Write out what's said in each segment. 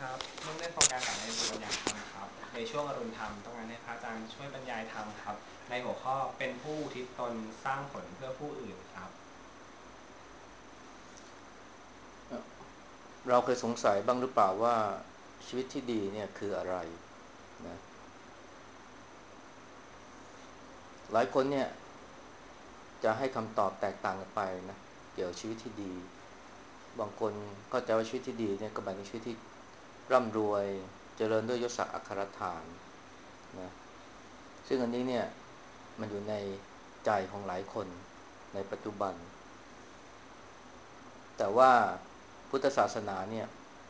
ครับมุ่งเน้นโครงการสายในสู่ปัญญาธรรมครับในช่วงอรุณธรรมต้องการให้พระอาจารย์ช่วยบรรยายธรรมครับในหัวข้อเป็นผู้อุทิศตนสร้างผลเพื่อผู้อื่นครับเราเคยสงสัยบ้างหรือเปล่าว่าชีวิตที่ดีเนี่ยคืออะไรนะหลายคนเนี่ยจะให้คำตอบแตกต่างกันไปนะเกี่ยวกับชีวิตที่ดีบางคนก็จะว่าชีวิตที่ดีเนี่ยก็หมายถึงชีวิตที่ร่ำรวยเจริญด้วยยศศักดิ์อัครฐานนะซึ่งอันนี้เนี่ยมันอยู่ในใจของหลายคนในปัจจุบันแต่ว่าพุทธศาสนาเนี่ย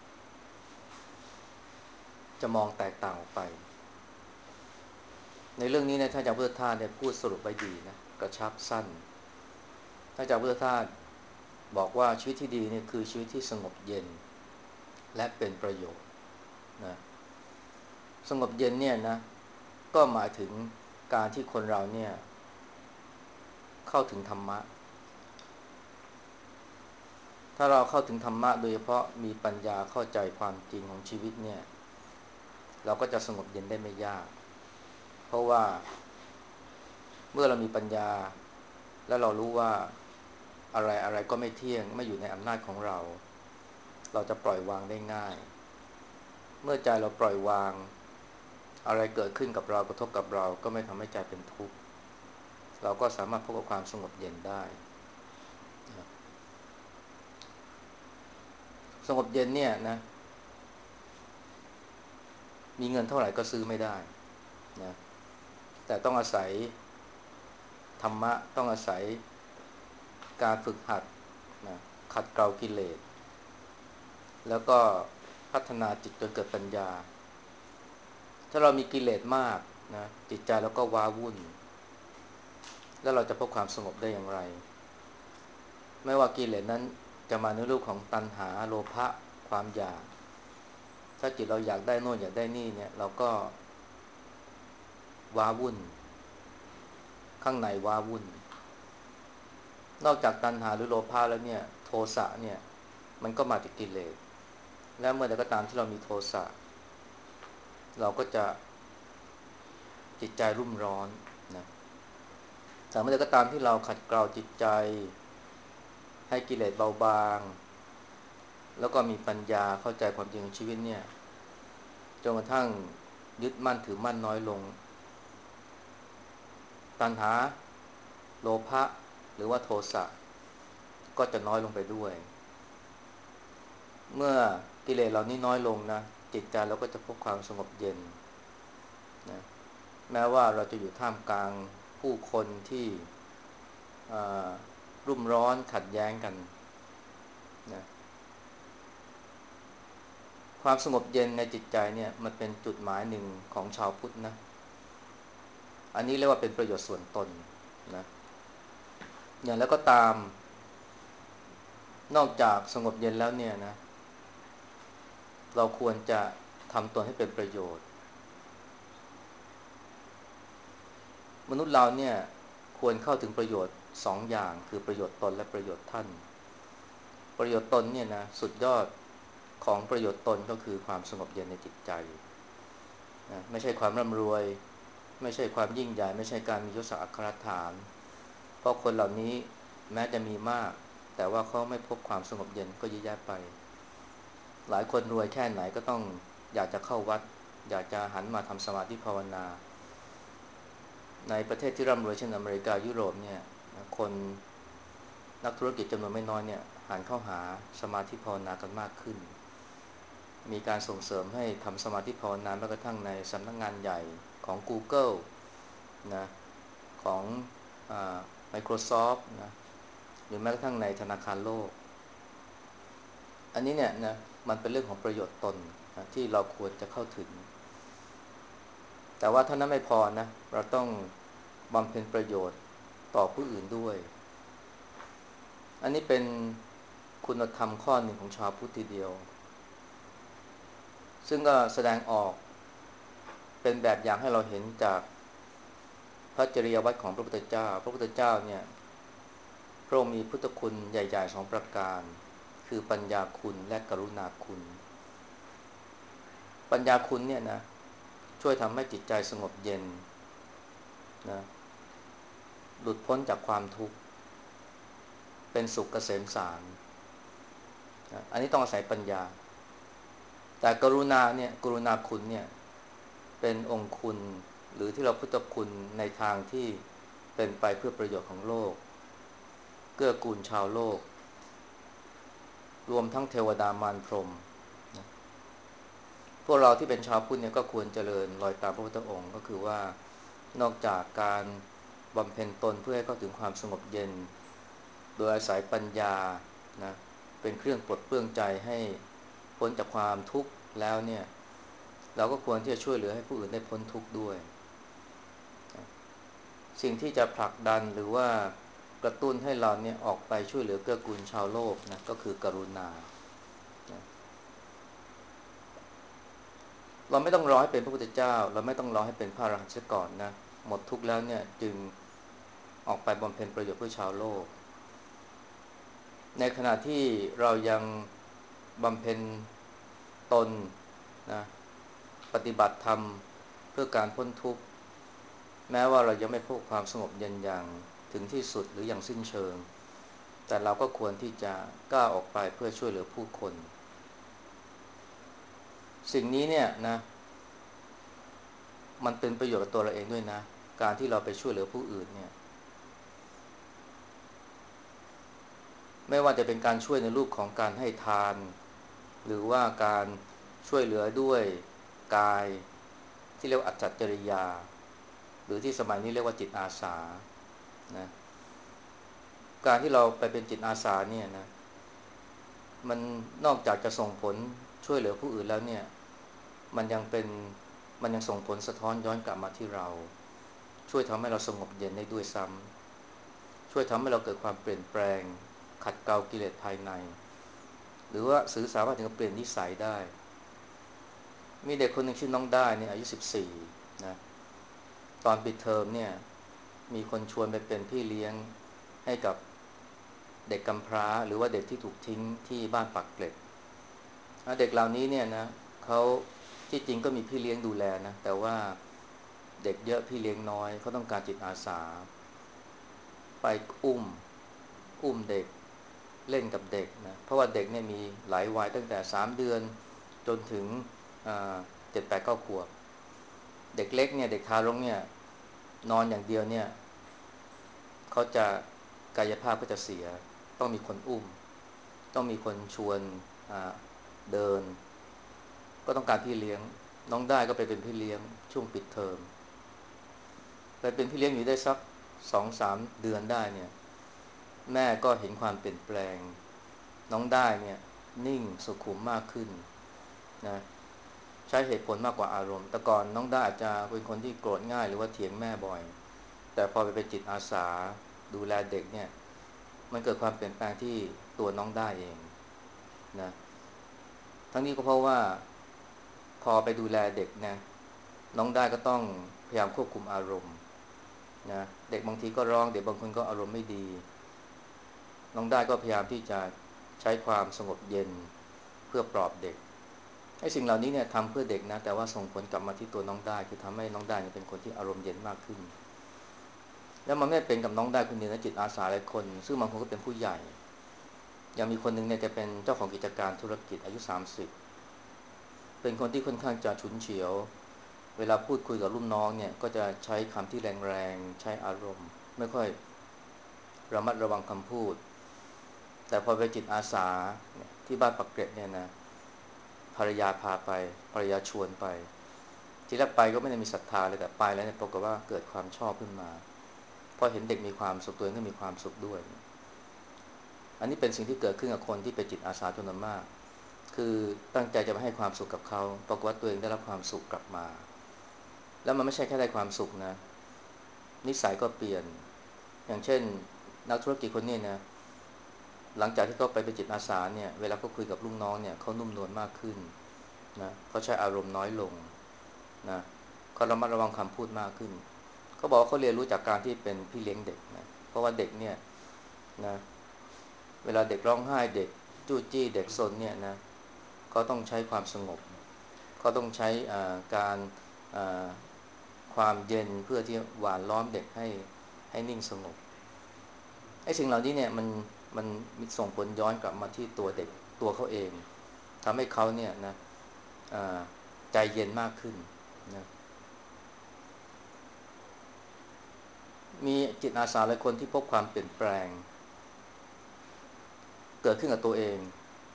จะมองแตกต่างออกไปในเรื่องนี้เนี่ยท่านอาจารย์พุทธทาสเนี่ยพูดสรุปไว้ดีนะกระชับสั้น ท่านอาจารย์พุทธทาสบอกว่าชีวิตที่ดีเนี่ยคือชีวิตที่สงบเย็นและเป็นประโยชน์นะสงบเย็นเนี่ยนะก็หมายถึงการที่คนเราเนี่ยเข้าถึงธรรมะถ้าเราเข้าถึงธรรมะโดยเฉพาะมีปัญญาเข้าใจความจริงของชีวิตเนี่ยเราก็จะสงบเย็นได้ไม่ยากเพราะว่าเมื่อเรามีปัญญาและเรารู้ว่าอะไรอะไรก็ไม่เที่ยงไม่อยู่ในอำนาจของเราเราจะปล่อยวางได้ง่ายเมื่อใจเราปล่อยวางอะไรเกิดขึ้นกับเรากระทบกับเราก็ไม่ทำให้ใจเป็นทุกข์เราก็สามารถพบกับความสงบเย็นได้สงบเย็นเนี่ยนะมีเงินเท่าไหร่ก็ซื้อไม่ได้นะแต่ต้องอาศัยธรรมะต้องอาศัยการฝึกหัดนะขัดเกลากิเลสแล้วก็พัฒนาจิตจนเกิดปัญญาถ้าเรามีกิเลสมากนะจิตใจเราก็ว้าวุ่นแล้วเราจะพบความสงบได้อย่างไรไม่ว่ากิเลสนั้นจะมาในรูปของตัณหาโลภะความอยากถ้าจิตเราอยากได้โน่นอยากได้นี่เนี่ยเราก็ว้าวุ่นข้างในว้าวุ่นนอกจากตัณหาหรือโลภะแล้วเนี่ยโทสะเนี่ยมันก็มาจากกิเลสและเมื่อใดก็ตามที่เรามีโทสะเราก็จะจิตใจรุ่มร้อนนะแต่เมื่อใดก็ตามที่เราขัดเกลาจิตใจให้กิเลสเบาบางแล้วก็มีปัญญาเข้าใจความจริงของชีวิตเนี่ยจนกระทั่งยึดมั่นถือมั่นน้อยลงตัณหาโลภะหรือว่าโทสะก็จะน้อยลงไปด้วยเมื่อกิเลสเหล่านี้น้อยลงนะจิตใจเราก็จะพบความสงบเย็นนะแม้ว่าเราจะอยู่ท่ามกลางผู้คนที่รุ่มร้อนขัดแย้งกันนะความสงบเย็นในจิตใจเนี่ยมันเป็นจุดหมายหนึ่งของชาวพุทธนะอันนี้เรียกว่าเป็นประโยชน์ส่วนตนนะอย่างแล้วก็ตามนอกจากสงบเย็นแล้วเนี่ยนะเราควรจะทำตนให้เป็นประโยชน์มนุษย์เราเนี่ยควรเข้าถึงประโยชน์สองอย่างคือประโยชน์ตนและประโยชน์ท่านประโยชน์ตนเนี่ยนะสุดยอดของประโยชน์ตนก็คือความสงบเย็นในจิตใจนะไม่ใช่ความร่ำรวยไม่ใช่ความยิ่งใหญ่ไม่ใช่การมียศศักดิ์อัครฐานเพราะคนเหล่านี้แม้จะมีมากแต่ว่าเขาไม่พบความสงบเย็นก็ยิ่งแย่ไปหลายคนรวยแค่ไหนก็ต้องอยากจะเข้าวัดอยากจะหันมาทำสมาธิภาวนาในประเทศที่ร่ำรวยเช่นอเมริกายุโรปเนี่ยคนนักธุรกิจจำนวนไม่น้อยเนี่ยหันเข้าหาสมาธิภาวนากันมากขึ้นมีการส่งเสริมให้ทำสมาธิภาวนาแม้กระทั่งในสำนักงานใหญ่ของ Google นะของอ่า Microsoft นะหรือแม้กระทั่งในธนาคารโลกอันนี้เนี่ยนะมันเป็นเรื่องของประโยชน์ตนนะที่เราควรจะเข้าถึงแต่ว่าเท่านั้นไม่พอนะเราต้องบำเพ็ญประโยชน์ต่อผู้อื่นด้วยอันนี้เป็นคุณธรรมข้อหนึ่งของชาวพุทธทีเดียวซึ่งก็แสดงออกเป็นแบบอย่างให้เราเห็นจากพระจริยวัตรของพระพุทธเจ้าพระพุทธเจ้าเนี่ยพระองค์มีพุทธคุณใหญ่ๆสองประการคือปัญญาคุณและกรุณาคุณปัญญาคุณเนี่ยนะช่วยทำให้จิตใจสงบเย็นนะหลุดพ้นจากความทุกข์เป็นสุขเกษมสารนะอันนี้ต้องอาศัยปัญญาแต่กรุณาเนี่ยกรุณาคุณเนี่ยเป็นองค์คุณหรือที่เราพุทธคุณในทางที่เป็นไปเพื่อประโยชน์ของโลกเกื้อกูลชาวโลกรวมทั้งเทวดามารพรหมนะพวกเราที่เป็นชาวพุทธเนี่ยก็ควรเจริญรอยตามพระพุทธองค์ก็คือว่านอกจากการบำเพ็ญตนเพื่อให้เข้าถึงความสงบเย็นโดยอาศัยปัญญานะเป็นเครื่องปลดเปลื้องใจให้พ้นจากความทุกข์แล้วเนี่ยเราก็ควรที่จะช่วยเหลือให้ผู้อื่นได้พ้นทุกข์ด้วยสิ่งที่จะผลักดันหรือว่ากระตุ้นให้เราเนี่ยออกไปช่วยเหลือเกื้อกูลชาวโลกนะก็คือกรุณาเราไม่ต้องรอให้เป็นพระพุทธเจ้าเราไม่ต้องรอให้เป็นพระอรหันต์เสียก่อนนะหมดทุกข์แล้วเนี่ยจึงออกไปบำเพ็ญประโยชน์เพื่อชาวโลกในขณะที่เรายังบำเพ็ญตนนะปฏิบัติธรรมเพื่อการพ้นทุกข์แม้ว่าเรายังไม่พบความสงบเย็นอย่างถึงที่สุดหรืออย่างสิ้นเชิงแต่เราก็ควรที่จะกล้าออกไปเพื่อช่วยเหลือผู้คนสิ่งนี้เนี่ยนะมันเป็นประโยชน์กับตัวเราเองด้วยนะการที่เราไปช่วยเหลือผู้อื่นเนี่ยไม่ว่าจะเป็นการช่วยในรูปของการให้ทานหรือว่าการช่วยเหลือด้วยกายที่เรียกว่าอัจฉริยาหรือที่สมัยนี้เรียกว่าจิตอาสานะการที่เราไปเป็นจิตอาสาเนี่ยนะมันนอกจากจะส่งผลช่วยเหลือผู้อื่นแล้วเนี่ยมันยังเป็นมันยังส่งผลสะท้อนย้อนกลับมาที่เราช่วยทำให้เราสงบเย็นได้ด้วยซ้ำช่วยทำให้เราเกิดความเปลี่ยนแปลงขัดเกลากิเลสภายในหรือว่าสื่อสารว่าถึงกับเปลี่ยนนิสัยได้มีเด็กคนหนึ่งชื่อน้องได้เนี่ยอายุ14นะตอนปิดเทอมเนี่ยมีคนชวนไปเป็นพี่เลี้ยงให้กับเด็กกำพร้าหรือว่าเด็กที่ถูกทิ้งที่บ้านปักเกร็ดเด็กเหล่านี้เนี่ยนะเขาที่จริงก็มีพี่เลี้ยงดูแลนะแต่ว่าเด็กเยอะพี่เลี้ยงน้อยเขาต้องการจิตอาสาไปอุ้มเด็กเล่นกับเด็กนะเพราะว่าเด็กเนี่ยมีหลายวัยตั้งแต่3 เดือนจนถึง7 8 9 ขวบเด็กเล็กเนี่ยเด็กทารกเนี่ยนอนอย่างเดียวเนี่ยเขาจะกายภาพก็จะเสียต้องมีคนอุ้มต้องมีคนชวนเดินก็ต้องการพี่เลี้ยงน้องได้ก็ไปเป็นพี่เลี้ยงช่วงปิดเทอมไปเป็นพี่เลี้ยงอยู่ได้สัก2-3 เดือนได้เนี่ยแม่ก็เห็นความเปลี่ยนแปลงน้องได้เนี่ยนิ่งสุขุมมากขึ้นนะใช้เหตุผลมากกว่าอารมณ์แต่ก่อนน้องได้อาจจะเป็นคนที่โกรธง่ายหรือว่าเถียงแม่บ่อยแต่พอไปเป็นจิตอาสาดูแลเด็กเนี่ยมันเกิดความเปลี่ยนแปลงที่ตัวน้องได้เองนะทั้งนี้ก็เพราะว่าพอไปดูแลเด็กนะน้องได้ก็ต้องพยายามควบคุมอารมณ์นะเด็กบางทีก็ร้องเด็กบางคนก็อารมณ์ไม่ดีน้องได้ก็พยายามที่จะใช้ความสงบเย็นเพื่อปลอบเด็กไอ้สิ่งเหล่านี้เนี่ยทำเพื่อเด็กนะแต่ว่าส่งผลกลับมาที่ตัวน้องได้คือทำให้น้องได้เนี่ยเป็นคนที่อารมณ์เย็นมากขึ้นแล้วมันไม่เป็นกับน้องได้คนเดียวนะจิตอาสาหลายคนซึ่งบางคนก็เป็นผู้ใหญ่อย่างมีคนหนึ่งเนี่ยแกเป็นเจ้าของกิจการธุรกิจอายุ30เป็นคนที่ค่อนข้างจะฉุนเฉียวเวลาพูดคุยกับรุ่นน้องเนี่ยก็จะใช้คำที่แรงๆใช้อารมณ์ไม่ค่อยระมัดระวังคำพูดแต่พอไปจิตอาสาที่บ้านปักเกร็ดเนี่ยนะภรรยาพาไปภรรยาชวนไปทีแรกไปก็ไม่ได้มีศรัทธาเลยแต่ไปแล้วเนี่ยปรากฏว่าเกิดความชอบขึ้นมาพอเห็นเด็กมีความสุขตัวเองก็มีความสุขด้วยอันนี้เป็นสิ่งที่เกิดขึ้นกับคนที่เป็นจิตอาสาจำนวนมากคือตั้งใจจะมาให้ความสุขกับเขาปรากฏว่าตัวเองได้รับความสุขกลับมาแล้วมันไม่ใช่แค่ได้ความสุขนะนิสัยก็เปลี่ยนอย่างเช่นนักธุรกิจคนนี้นะหลังจากที่เขาไปเป็นจิตอาสาเนี่ยเวลาเขาคุยกับลูกน้องเนี่ยเขานุ่มนวลมากขึ้นนะเขาใช้อารมณ์น้อยลงนะเขาระมัดระวังคำพูดมากขึ้นเขาบอกว่าเขาเรียนรู้จากการที่เป็นพี่เลี้ยงเด็กนะเพราะว่าเด็กเนี่ยนะเวลาเด็กร้องไห้เด็กจู้จี้เด็กซนเนี่ยนะเขาต้องใช้ความสงบก็ต้องใช้การอ่าความเย็นเพื่อที่หวานล้อมเด็กให้นิ่งสงบไอ้สิ่งเหล่านี้เนี่ยมันมีส่งผลย้อนกลับมาที่ตัวเด็กตัวเขาเองทำให้เขาเนี่ยนะอ่าใจเย็นมากขึ้นนะมีจิตอาสาหลายคนที่พบความเปลี่ยนแปลงเกิดขึ้นกับตัวเอง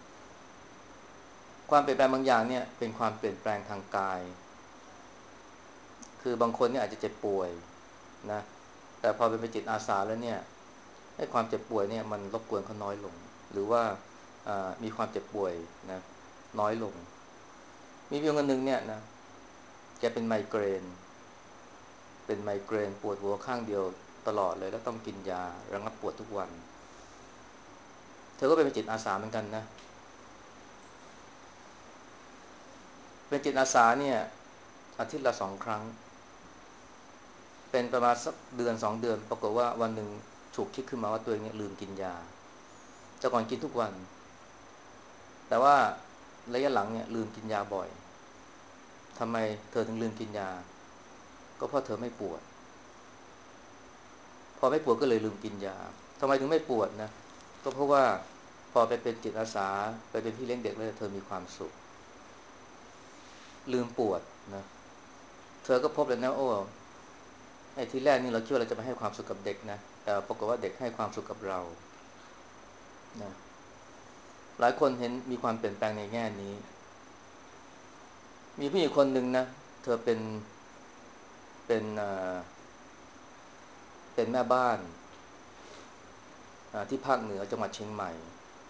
ความเปลี่ยนแปลงบางอย่างเนี่ยเป็นความเปลี่ยนแปลงทางกายคือบางคนเนี่ยอาจจะเจ็บป่วยนะแต่พอเป็นจิตอาสาแล้วเนี่ยให้ความเจ็บป่วยเนี่ยมันรบกวนเขาน้อยลงหรือว่ามีความเจ็บป่วยนะน้อยลงมีพี่คนหนึ่งเนี่ยนะแกเป็นไมเกรนปวดหัวข้างเดียวตลอดเลยแล้วต้องกินยาระงับปวดทุกวันเธอก็เป็นจิตอาสาเหมือนกันนะเป็นจิตอาสาเนี่ยอาทิตย์ละ2 ครั้งเป็นประมาณสักเดือน2 เดือนปรากฏว่าวันหนึ่งฉุกคิดขึ้นมาว่าตัวเองเนี่ยลืมกินยาแต่ก่อนกินทุกวันแต่ว่าระยะหลังเนี่ยลืมกินยาบ่อยทำไมเธอถึงลืมกินยาก็เพราะเธอไม่ปวดพอไม่ปวดก็เลยลืมกินยาทำไมถึงไม่ปวดนะก็เพราะว่าพอไปเป็นจิตอาสาไปเป็นพี่เลี้ยงเด็กแล้วเธอมีความสุขลืมปวดนะเธอก็พบเลยนะโอ้ไอ้ที่แรกนี่เราคิดว่าเราจะไปให้ความสุขกับเด็กนะแต่ปรากฏว่าเด็กให้ความสุขกับเรานะหลายคนเห็นมีความเปลี่ยนแปลงในแง่นี้มีผู้หญิงคนหนึ่งนะเธอเป็นเป็นแม่บ้านที่ภาคเหนือจังหวัดเชียงใหม่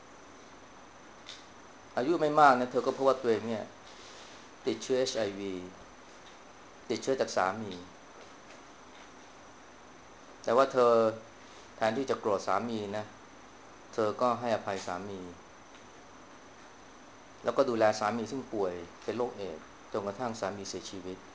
อายุไม่มากนะเธอก็พบว่าตัวเองเนี่ยติดเชื้อ HIV ติดเชื้อจากสามีแต่ว่าเธอแทนที่จะโกรธสามีนะเธอก็ให้อภัยสามีแล้วก็ดูแลสามีซึ่งป่วยเป็นโรคเอดส์จนกระทั่งสามีเสียชีวิต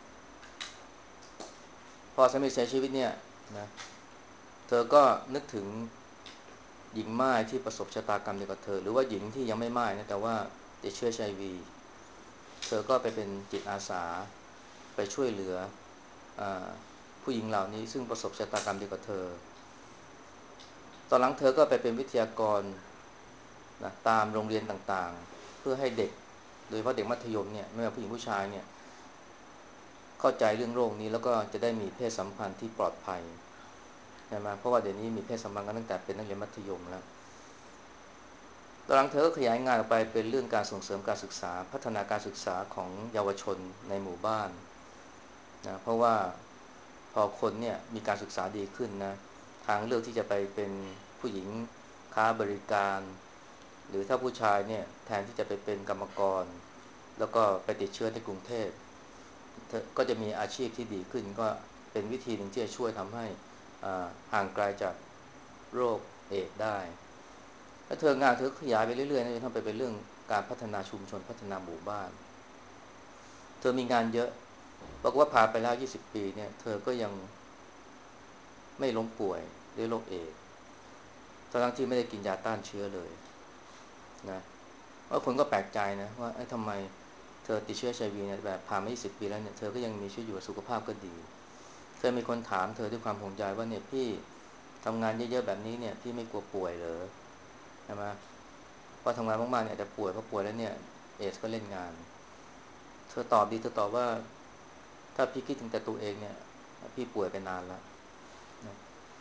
พอสามีเสียชีวิตเนี่ยนะเธอก็นึกถึงหญิงม่ายที่ประสบชะตากรรมเดียวกับเธอหรือว่าหญิงที่ยังไม่ม่ายนะแต่ว่าติดเชื้อ HIV เธอก็ไปเป็นจิตอาสาไปช่วยเหลืออผู้หญิงเหล่านี้ซึ่งประสบชะตากรรมเดียวกับเธอตอนหลังเธอก็ไปเป็นวิทยากรนะตามโรงเรียนต่างๆเพื่อให้เด็กโดยเฉพาะเด็กมัธยมเนี่ยไม่ว่าผู้หญิงผู้ชายเนี่ยเข้าใจเรื่องโรคนี้แล้วก็จะได้มีเพศสัมพันธ์ที่ปลอดภัยใช่ไหมเพราะว่าเดี๋ยวนี้มีเพศสัมพันธ์กันตั้งแต่เป็นนักเรียนมัธยมแล้วตอนหลังเธอก็ขยายงานออกไปเป็นเรื่องการส่งเสริมการศึกษาพัฒนาการศึกษาของเยาวชนในหมู่บ้านนะเพราะว่าพอคนเนี่ยมีการศึกษาดีขึ้นนะทางเลือกที่จะไปเป็นผู้หญิงค้าบริการหรือถ้าผู้ชายเนี่ยแทนที่จะไปเป็นกรรมกรแล้วก็ไปติดเชื้อในกรุงเทพก็จะมีอาชีพที่ดีขึ้นก็เป็นวิธีหนึ่งที่จะช่วยทำให้ห่างไกลจากโรคเอดส์ได้แล้วเธอขยายไปเรื่อยๆนะจนทำไปเป็นเรื่องการพัฒนาชุมชนพัฒนาหมู่บ้านเธอมีงานเยอะบอกว่าผ่านไปแล้ว20 ปีเนี่ยเธอก็ยังไม่ล้มป่วยด้วยโรคเอดส์ทั้งที่ไม่ได้กินยาต้านเชื้อเลยนะว่าคนก็แปลกใจนะว่าทำไมเธอติดเชื้อ HIV เนี่ยแบบผ่านมา20 ปีแล้วเนี่ยเธอก็ยังมีชีวิตอยู่สุขภาพก็ดีเคยมีคนถามเธอด้วยความห่วงใยว่าเนี่ยพี่ทำงานเยอะๆแบบนี้เนี่ยพี่ไม่กลัวป่วยเหรอใช่ไหมพอทำงานมากๆเนี่ยอาจจะป่วยเพราะป่วยแล้วเนี่ยเอดส์ก็เล่นงานเธอตอบดีเธอตอบว่าถ้าพี่คิดถึงแต่ตัวเองเนี่ยพี่ป่วยไปนานแล้วนะ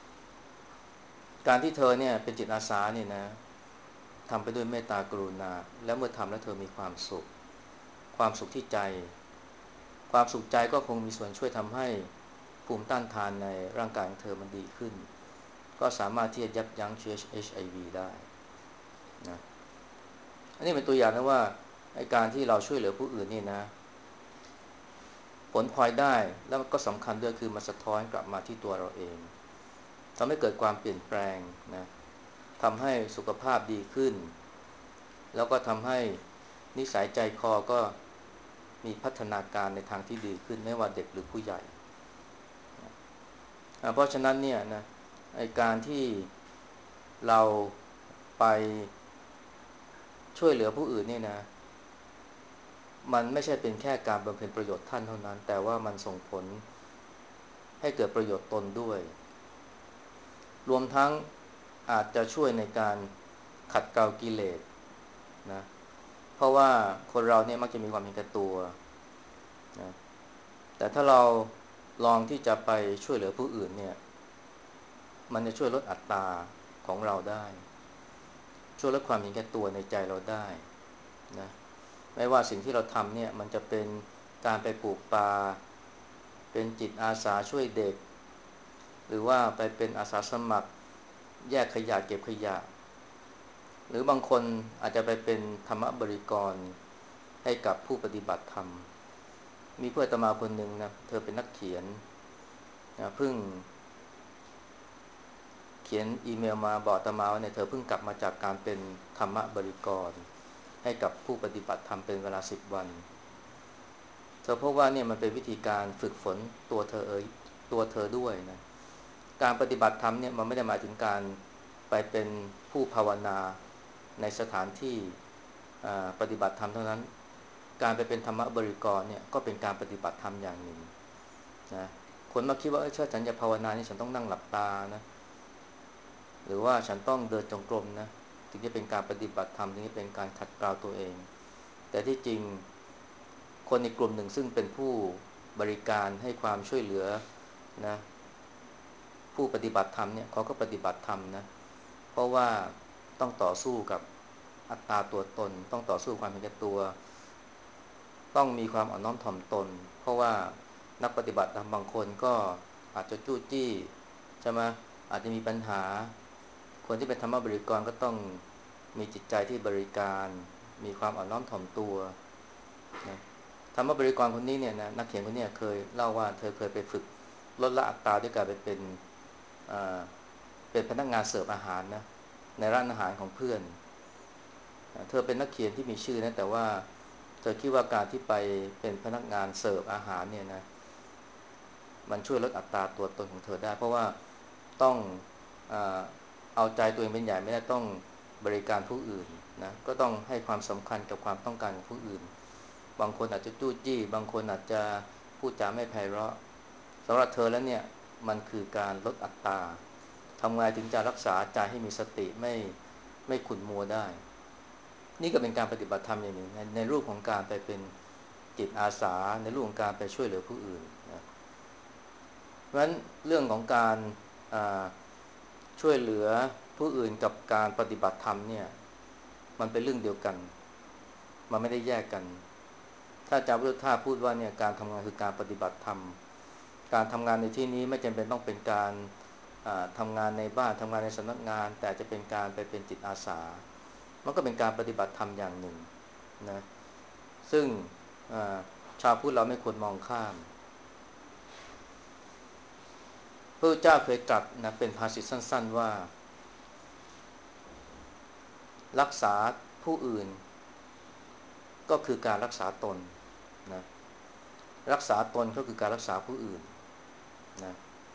การที่เธอเนี่ยเป็นจิตอาสาเนี่ยนะทำไปด้วยเมตตากรุณาแล้วเมื่อทำแล้วเธอมีความสุขที่ใจความสุขใจก็คงมีส่วนช่วยทำให้ภูมิต้านทานในร่างกายของเธอมันดีขึ้นก็สามารถที่จะยับยั้งเชื้อ HIV ได้นะอันนี้เป็นตัวอย่างนะว่าไอ้การที่เราช่วยเหลือผู้อื่นนี่นะผลพลอยได้แล้วก็สำคัญด้วยคือมันสะท้อนกลับมาที่ตัวเราเองทำให้เกิดความเปลี่ยนแปลงนะทำให้สุขภาพดีขึ้นแล้วก็ทำให้นิสัยใจคอก็มีพัฒนาการในทางที่ดีขึ้นไม่ว่าเด็กหรือผู้ใหญ่เพราะฉะนั้นเนี่ยนะไอ้การที่เราไปช่วยเหลือผู้อื่นเนี่ยนะมันไม่ใช่เป็นแค่การบำเพ็ญประโยชน์ท่านเท่านั้นแต่ว่ามันส่งผลให้เกิดประโยชน์ตนด้วยรวมทั้งอาจจะช่วยในการขัดเกลากิเลสนะเพราะว่าคนเราเนี่ยมักจะมีความเห็นแก่ตัวนะแต่ถ้าเราลองที่จะไปช่วยเหลือผู้อื่นเนี่ยมันจะช่วยลดอัตราของเราได้ช่วยลดความเห็นแก่ตัวในใจเราได้นะไม่ว่าสิ่งที่เราทำเนี่ยมันจะเป็นการไปปลูกป่าเป็นจิตอาสาช่วยเด็กหรือว่าไปเป็นอาสาสมัครแยกขยะเก็บขยะหรือบางคนอาจจะไปเป็นธรรมบริกรให้กับผู้ปฏิบัติธรรมมีเพื่อนอาตมาคนหนึ่งนะเธอเป็นนักเขียนนะเพิ่งเขียนอีเมลมาบอกอาตมาว่าเนี่ยเธอเพิ่งกลับมาจากการเป็นธรรมบริกรให้กับผู้ปฏิบัติธรรมเป็นเวลา10 วันเธอพบว่าเนี่ยมันเป็นวิธีการฝึกฝนตัวเธอตัวเธอด้วยนะการปฏิบัติธรรมเนี่ยมันไม่ได้หมายถึงการไปเป็นผู้ภาวนาในสถานที่ปฏิบัติธรรมเท่านั้นการไปเป็นธรรมบริกรเนี่ยก็เป็นการปฏิบัติธรรมอย่างหนึ่งนะคนมาคิดว่าถ้าฉันจะภาวนานี่ฉันต้องนั่งหลับตานะหรือว่าฉันต้องเดินจงกรมนะถึงจะเป็นการปฏิบัติธรรมถึงจะเป็นการขัดเกลาตัวเองแต่ที่จริงคนในกลุ่มหนึ่งซึ่งเป็นผู้บริการให้ความช่วยเหลือนะผู้ปฏิบัติธรรมเนี่ยเขาก็ปฏิบัติธรรมนะเพราะว่าต้องต่อสู้กับอัตตาตัวตนต้องต่อสู้ความเห็นแก่ตัวต้องมีความอ่อนน้อมถ่อมตนเพราะว่านักปฏิบัติธรรมบางคนก็อาจจะจู้จี้ใช่ไหมอาจจะมีปัญหาคนที่เป็นธรรมบริกรก็ต้องมีจิตใจที่บริการมีความอ่อนน้อมถ่อมตัวนะธรรมบริกรคนนี้เนี่ยนะนักเขียนคนนี้เคยเล่าว่าเธอเคยไปฝึกลดละอัตราด้วยการไปเป็นอ่าเป็นพนักงานเสิร์ฟอาหารนะในร้านอาหารของเพื่อนเธอเป็นนักเขียนที่มีชื่อนะแต่ว่าเธอคิดว่าการที่ไปเป็นพนักงานเสิร์ฟอาหารเนี่ยนะมันช่วยลดอัตราตัวตนของเธอได้เพราะว่าต้องอาเอาใจตัวเองเป็นใหญ่ไม่ได้ต้องบริการผู้อื่นนะก็ต้องให้ความสำคัญกับความต้องการของผู้อื่นบางคนอาจจะจู้จี้บางคนอาจจะพูดจาไม่ไพเราะสำหรับเธอแล้วเนี่ยมันคือการลดอัตราทำไงถึงจะรักษาใจให้มีสติไม่ขุ่นมัวได้นี่ก็เป็นการปฏิบัติธรรมอย่างหนึ่งในรูปของการไปเป็นจิตอาสาในรูปของการไปช่วยเหลือผู้อื่นนะเพราะฉะนั้นเรื่องของการช่วยเหลือผู้อื่นกับการปฏิบัติธรรมเนี่ยมันเป็นเรื่องเดียวกันมันไม่ได้แยกกันถ้าอาจารย์พุทธทาสพูดว่าเนี่ยการทำงานคือการปฏิบัติธรรมการทำงานในที่นี้ไม่จำเป็นต้องเป็นการทำงานในบ้านทำงานในสำนักงานแต่จะเป็นการไปเป็นจิตอาสามันก็เป็นการปฏิบัติธรรมอย่างหนึ่งนะซึ่งชาวพุทธเราไม่ควรมองข้ามพระพุทธเจ้าเคยตรัสนะเป็นภาษิตสั้นๆว่ารักษาผู้อื่นก็คือการรักษาตนนะรักษาตนก็คือการรักษาผู้อื่นนะ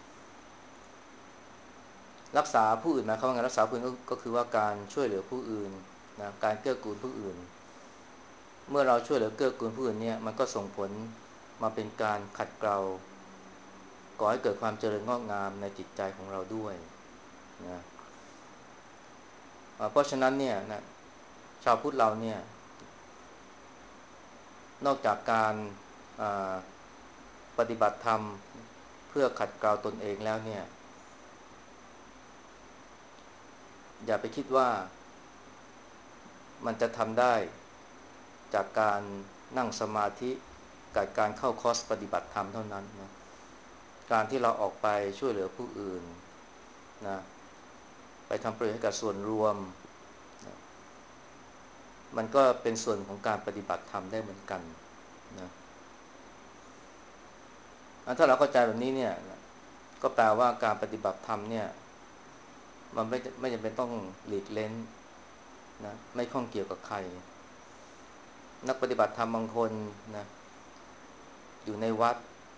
รักษาผู้อื่นหมายความว่าไงรักษาผู้อื่นก็คือว่าการช่วยเหลือผู้อื่นนะการเกื้อกูลผู้อื่นเมื่อเราช่วยเหลือเกื้อกูลผู้อื่นเนี่ยมันก็ส่งผลมาเป็นการขัดเกลาก่อให้เกิดความเจริญงอกงามในจิตใจของเราด้วยนะเพราะฉะนั้นเนี่ยนะชาวพุทธเราเนี่ยนอกจากการปฏิบัติธรรมเพื่อขัดเกลาตนเองแล้วเนี่ยอย่าไปคิดว่ามันจะทำได้จากการนั่งสมาธิกับการเข้าคอร์สปฏิบัติธรรมเท่านั้นนะการที่เราออกไปช่วยเหลือผู้อื่นนะไปทำประโยชน์ให้กับส่วนรวมนะมันก็เป็นส่วนของการปฏิบัติธรรมได้เหมือนกันนะถ้าเราเข้าใจแบบนี้เนี่ยก็แปลว่าการปฏิบัติธรรมเนี่ยมันไม่จำเป็นต้องหลีกเล้นนะไม่ข้องเกี่ยวกับใครนักปฏิบัติธรรมบางคนนะอยู่ในวัด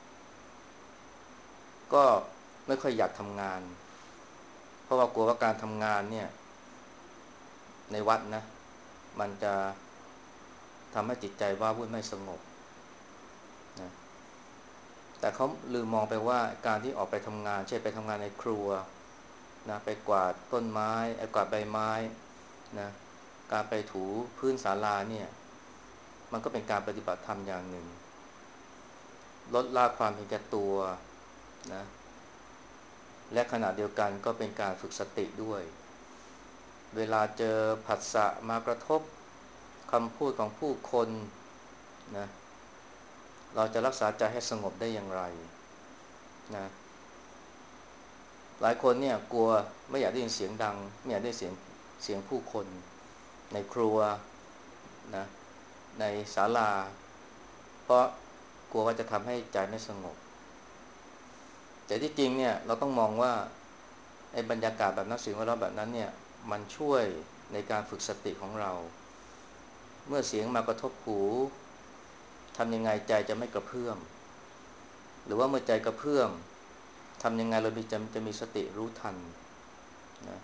ก็ไม่ค่อยอยากทำงานเพราะว่ากลัวว่าการทำงานเนี่ยในวัดนะมันจะทำให้จิตใจว้าวุ่นไม่สงบนะแต่เขาลืมมองไปว่าการที่ออกไปทำงานเช่นไปทำงานในครัวนะไปกวาดต้นไม้กวาดใบไม้นะการไปถูพื้นศาลาเนี่ยมันก็เป็นการปฏิบัติธรรมอย่างหนึ่งลดละความเห็นแก่ตัวนะและขณะเดียวกันก็เป็นการฝึกสติด้วยเวลาเจอผัสสะมากระทบคำพูดของผู้คนนะเราจะรักษาใจให้สงบได้อย่างไรนะหลายคนเนี่ยกลัวไม่อยากได้ยินเสียงดังไม่อยากได้เสียงผู้คนในครัวนะในศาลาเพราะกลัวว่าจะทำให้ใจไม่สงบแต่ที่จริงเนี่ยเราต้องมองว่าไอ้บรรยากาศแบบนั้นสิ่งแวดล้อมแบบนั้นเนี่ยมันช่วยในการฝึกสติของเราเมื่อเสียงมากระทบหูทำยังไงใจจะไม่กระเพื่อมหรือว่าเมื่อใจกระเพื่อมทำยังไงเราจะมีสติรู้ทันนะ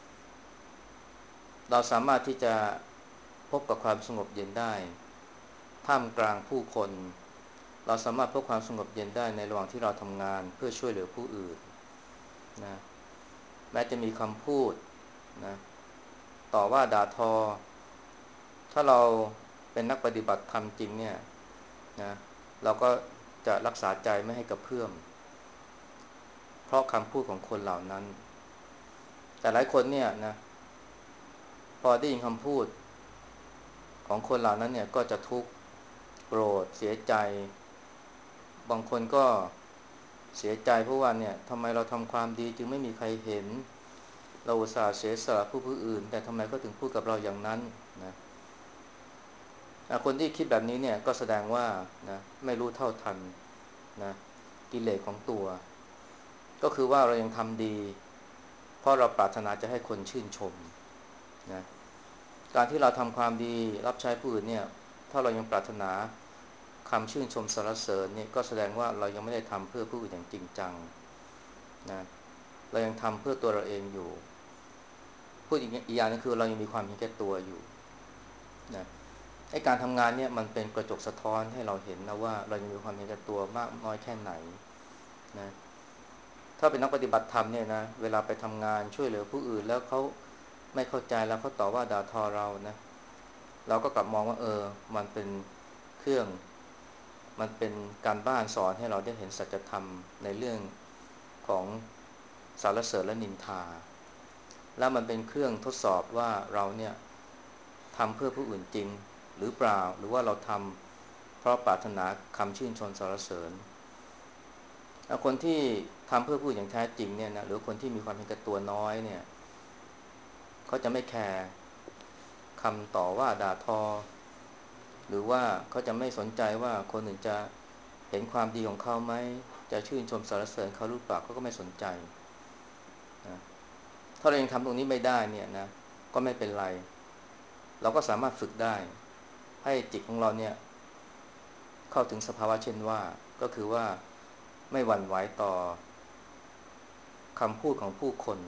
เราสามารถที่จะพบกับความสงบเย็นได้ท่ามกลางผู้คนเราสามารถพบความสงบเย็นได้ในระหว่างที่เราทำงานเพื่อช่วยเหลือผู้อื่นนะแม้จะมีคำพูดนะต่อว่าด่าทอถ้าเราเป็นนักปฏิบัติธรรมจริงเนี่ยนะเราก็จะรักษาใจไม่ให้กระเพื่อมเพราะคำพูดของคนเหล่านั้นแต่หลายคนเนี่ยนะพอได้ยินคำพูดของคนเหล่านั้นเนี่ยก็จะทุกข์โกรธเสียใจบางคนก็เสียใจเพราะว่าเนี่ยทำไมเราทำความดีจึงไม่มีใครเห็นเราอุตส่าห์เสียสละผู้อื่นแต่ทำไมก็ถึงพูดกับเราอย่างนั้นนะคนที่คิดแบบนี้เนี่ยก็แสดงว่านะไม่รู้เท่าทันนะกิเลสของตัวก็คือว่าเรายังทำดีเพราะเราปรารถนาจะให้คนชื่นชมนะการที่เราทำความดีรับใช้ผู้อื่นเนี่ยถ้าเรายังปรารถนาคำชื่นชมสรรเสริญเนี่ยก็แสดงว่าเรายังไม่ได้ทำเพื่อผู้อื่นอย่างจริงจังนะเรายังทำเพื่อตัวเราเองอยู่พูดอีกอย่างนึงคือเรายังมีความเห็นแก่ตัวอยู่นะไอ้การทำงานเนี่ยมันเป็นกระจกสะท้อนให้เราเห็นนะว่าเรายังมีความเห็นแก่ตัวมากน้อยแค่ไหนนะถ้าเป็นนักปฏิบัติธรรมเนี่ยนะเวลาไปทำงานช่วยเหลือผู้อื่นแล้วเขาไม่เข้าใจแล้วเขาต่อว่าด่าทอเรานะเราก็กลับมองว่ามันเป็นเครื่องมันเป็นการบ้านสอนให้เราได้เห็นสัจธรรมในเรื่องของสรรเสริญและนินทาแล้วมันเป็นเครื่องทดสอบว่าเราเนี่ยทำเพื่อผู้อื่นจริงหรือเปล่าหรือว่าเราทำเพราะปรารถนาคำชื่นชมสรรเสริญคนที่ทำเพื่อผู้อื่นอย่างแท้จริงเนี่ยนะหรือคนที่มีความเห็นแก่ตัวน้อยเนี่ยเขาจะไม่แคร์คำต่อว่าด่าทอหรือว่าเขาจะไม่สนใจว่าคนอื่นจะเห็นความดีของเขาไหมจะชื่นชมสรรเสริญเขาหรือเปล่าเขาก็ไม่สนใจนะถ้าเรายังทำตรงนี้ไม่ได้เนี่ยนะก็ไม่เป็นไรเราก็สามารถฝึกได้ให้จิตของเราเนี่ยเข้าถึงสภาวะเช่นว่าก็คือว่าไม่หวั่นไหวต่อคำพูดของผู้คน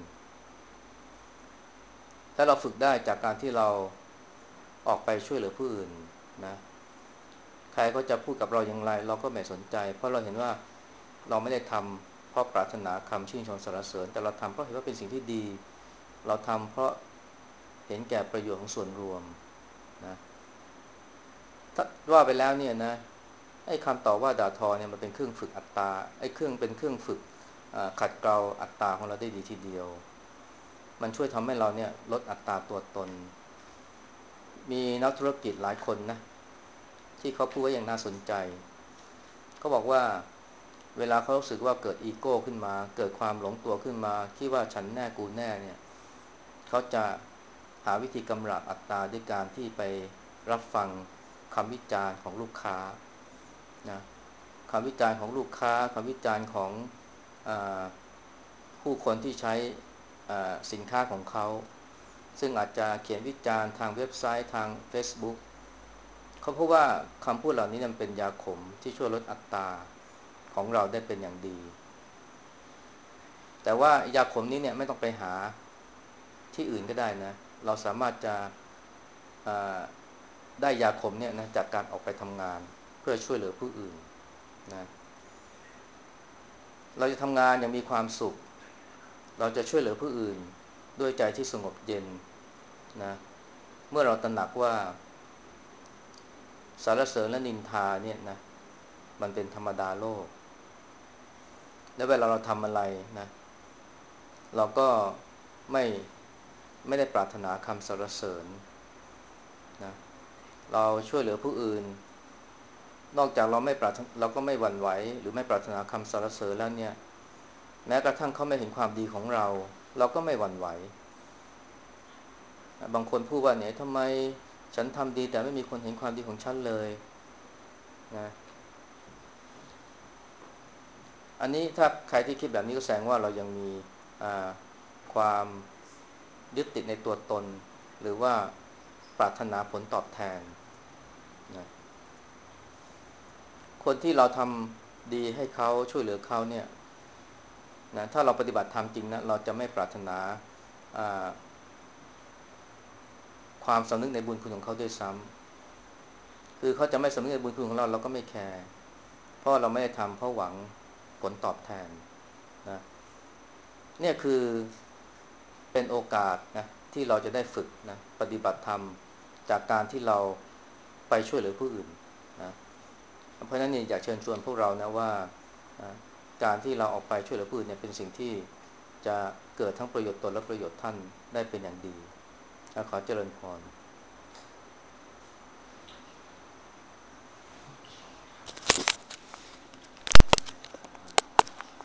และเราฝึกได้จากการที่เราออกไปช่วยเหลือผู้อื่นนะใครก็จะพูดกับเราอย่างไรเราก็ไม่สนใจเพราะเราเห็นว่าเราไม่ได้ทำเพราะปรารถนาคำชื่นชมสรรเสริญแต่เราทำเพราะเห็นว่าเป็นสิ่งที่ดีเราทำเพราะเห็นแก่ประโยชน์ของส่วนรวมนะถ้าว่าไปแล้วเนี่ยนะไอ้คำต่อว่าด่าทอเนี่ยมันเป็นเครื่องฝึกอัตตาไอ้เครื่องเป็นเครื่องฝึกขัดเกลาอัตตาของเราได้ดีทีเดียวมันช่วยทำให้เราเนี่ยลดอัตราตัวตนมีนักธุรกิจหลายคนนะที่เขาพูดว่าอย่างน่าสนใจเขาบอกว่าเวลาเขารู้สึกว่าเกิดอีโก้ขึ้นมาเกิดความหลงตัวขึ้นมาคิดว่าฉันแน่กูแน่เนี่ยเขาจะหาวิธีกำราบอัตตาด้วยการที่ไปรับฟังคำวิจารณ์ของลูกค้านะคำวิจารณ์ของลูกค้าคำวิจารณ์ของอาผู้คนที่ใช้สินค้าของเขาซึ่งอาจจะเขียนวิจารณ์ทางเว็บไซต์ทาง Facebook เขาพบว่าคำพูดเหล่านี้มันเป็นยาขมที่ช่วยลดอัตราของเราได้เป็นอย่างดีแต่ว่ายาขมนี้เนี่ยไม่ต้องไปหาที่อื่นก็ได้นะเราสามารถจะได้ยาขมเนี่ยนะจากการออกไปทำงานเพื่อช่วยเหลือผู้อื่นนะเราจะทำงานอย่างมีความสุขเราจะช่วยเหลือผู้อื่นด้วยใจที่สงบเย็นนะเมื่อเราตระหนักว่าสรรเสริญและนินทาเนี่ยนะมันเป็นธรรมดาโลกและเวลาเราทำอะไรนะเราก็ไม่ไม่ได้ปรารถนาคำสรรเสริญนะเราช่วยเหลือผู้อื่นนอกจากเราก็ไม่หวั่นไหวหรือไม่ปรารถนาคำสรรเสริญแล้วเนี่ยแม้กระทั่งเขาไม่เห็นความดีของเราเราก็ไม่หวั่นไหวบางคนพูดว่าเนี่ยทำไมฉันทำดีแต่ไม่มีคนเห็นความดีของฉันเลยนะอันนี้ถ้าใครที่คิดแบบนี้ก็แสดงว่าเรายังมีอ่าความยึดติดในตัวตนหรือว่าปรารถนาผลตอบแทนนะคนที่เราทำดีให้เขาช่วยเหลือเขาเนี่ยนะถ้าเราปฏิบัติธรรมจริงนะเราจะไม่ปรารถนาอ่าความสำนึกในบุญคุณของเขาด้วยซ้ำคือเขาจะไม่สำนึกในบุญคุณของเราเราก็ไม่แคร์เพราะเราไม่ได้ทำเพราะหวังผลตอบแทนนะเนี่ยคือเป็นโอกาสนะที่เราจะได้ฝึกนะปฏิบัติธรรมจากการที่เราไปช่วยเหลือผู้อื่นนะเพราะฉะนั้นเนี่ยอยากเชิญชวนพวกเรานะว่าการที่เราออกไปช่วยเหลือผู้อื่นเนี่ยเป็นสิ่งที่จะเกิดทั้งประโยชน์ตนและประโยชน์ท่านได้เป็นอย่างดีขอเจริญพร